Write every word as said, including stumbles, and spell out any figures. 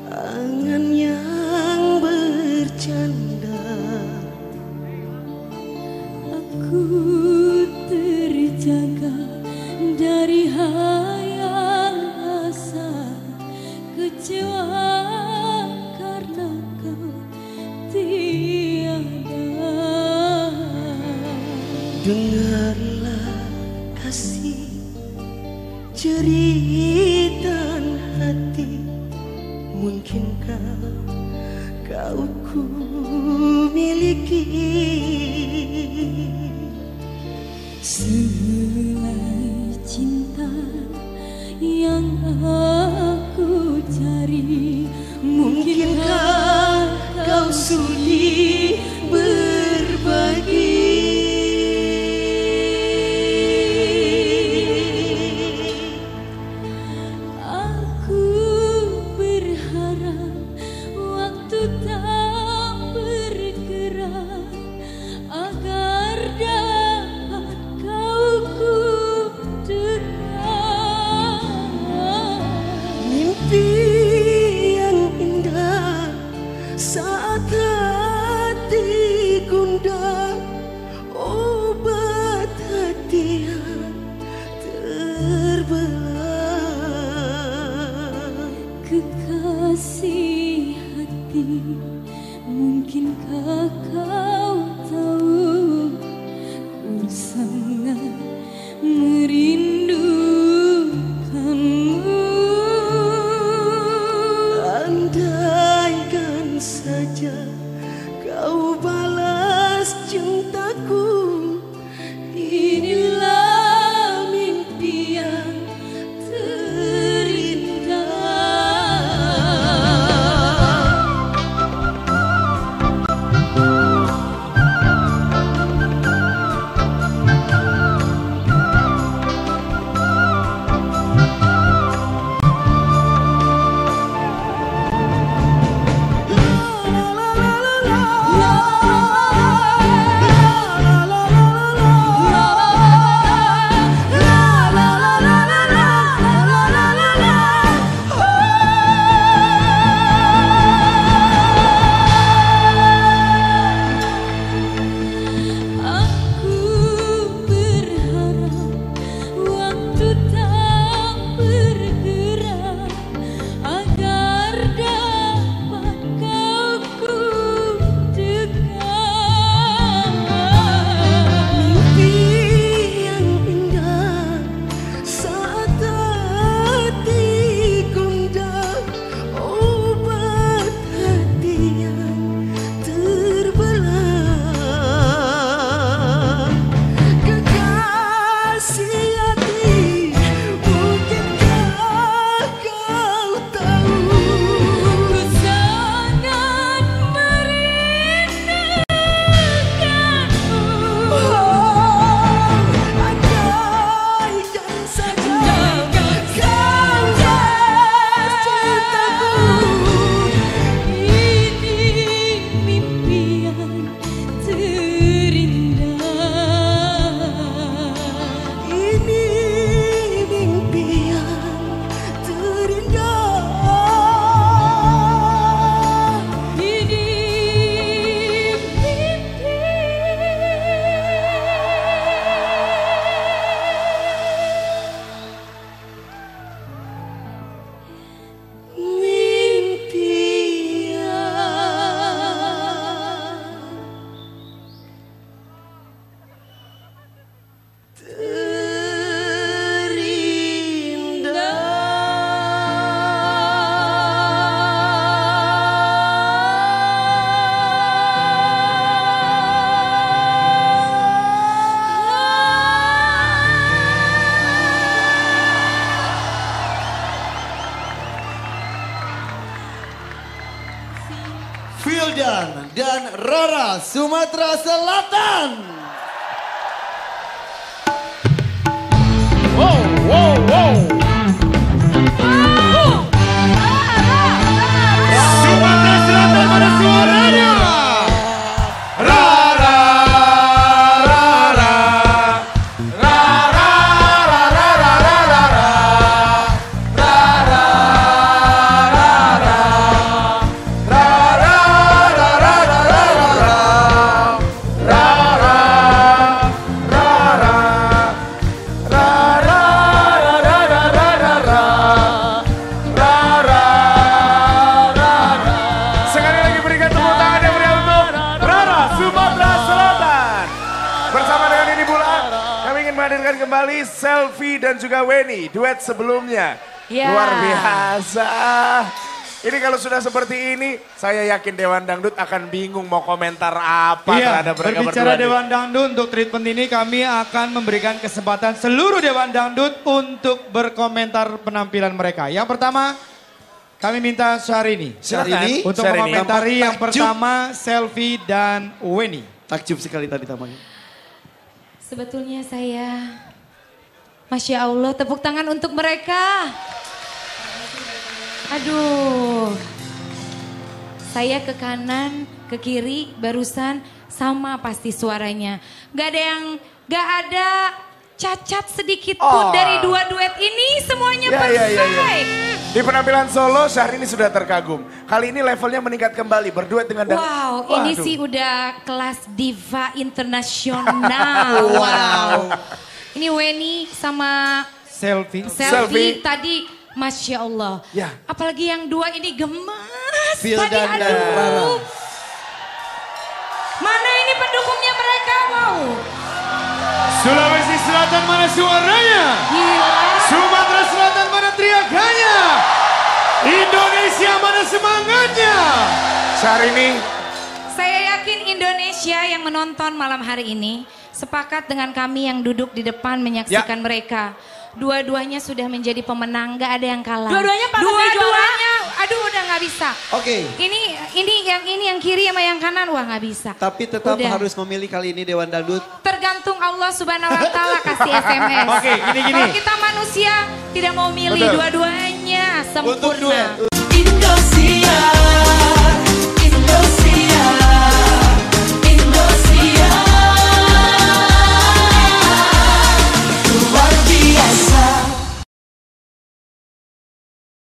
angan yang bercanda. Aku terjaga dari hayal asa, kecewa karena kau tiada. Dengarlah kasih jeritan hati, mungkinkah kau ku miliki? Selai cinta yang aku cari, mungkinkah kau sudi berbagi? Aku berharap waktu tak bergerak agar dapat kau ku dekat. Mimpi yang indah saat hati gundah, obat hati yang terbelah. Kekasih hati, mungkinkah kau tahu ku sangat merindukanmu. Andaikan saja kau balas cintaku, inilah mimpi yang terindah. Vildan dan Rara Sumatera Selatan. Wow, wow, wow. Sumatera Selatan mana suaranya? Rara, Rara, Rara, Rara, Rara, Rara, Rara, Rara. menyaksikan kembali Selfie dan juga Weni, duet sebelumnya. Ya. Luar biasa. Ini kalau sudah seperti ini, saya yakin Dewan Dangdut akan bingung mau komentar apa Iya, terhadap mereka berbicara berdua. Dewan Dangdut untuk treatment ini kami akan memberikan kesempatan seluruh Dewan Dangdut untuk berkomentar penampilan mereka. Yang pertama, kami minta Syahrini. Syahrini Untuk Syahrini. mengomentari yang Takjub. pertama Selfie dan Weni. Takjub sekali tadi tampaknya. Sebetulnya saya, Masya Allah, tepuk tangan untuk mereka. Aduh, saya ke kanan, ke kiri, barusan sama pasti suaranya. Gak ada yang, gak ada cacat sedikit pun Oh. dari dua duet ini, semuanya Ya, perfect. ya, ya, ya. Di penampilan solo, Syahrini sudah terkagum. Kali ini levelnya meningkat kembali, berduet dengan Dan- Wow, Waduh. ini sih udah kelas diva internasional. Wow. Ini Weni sama Selfie. selfie, Selfie. tadi, Masya Allah. Ya. Apalagi yang dua ini gemas. Phil tadi dan aduh. Rara. Mana ini pendukungnya mereka? Wow. Sulawesi Selatan mana suaranya? Gila. Sumatera Selatan mana teriakannya? Indonesia mana semangatnya? Syahrini, Saya yakin Indonesia yang menonton malam hari ini sepakat dengan kami yang duduk di depan menyaksikan Ya. mereka. Dua-duanya sudah menjadi pemenang, gak ada yang kalah. Dua-duanya pantas jadi juara. Dua-duanya, aduh udah gak bisa. Oke. Ini ini yang ini yang kiri sama yang kanan, wah nggak bisa. Tapi tetap Udah. harus memilih kali ini Dewan Dangdut. Tergantung Allah Subhanahu Wa Taala kasih S M S. Oke, gini-gini. Kalau kita manusia tidak mau milih Betul. dua-duanya Untuk sempurna. duet. Indosiar.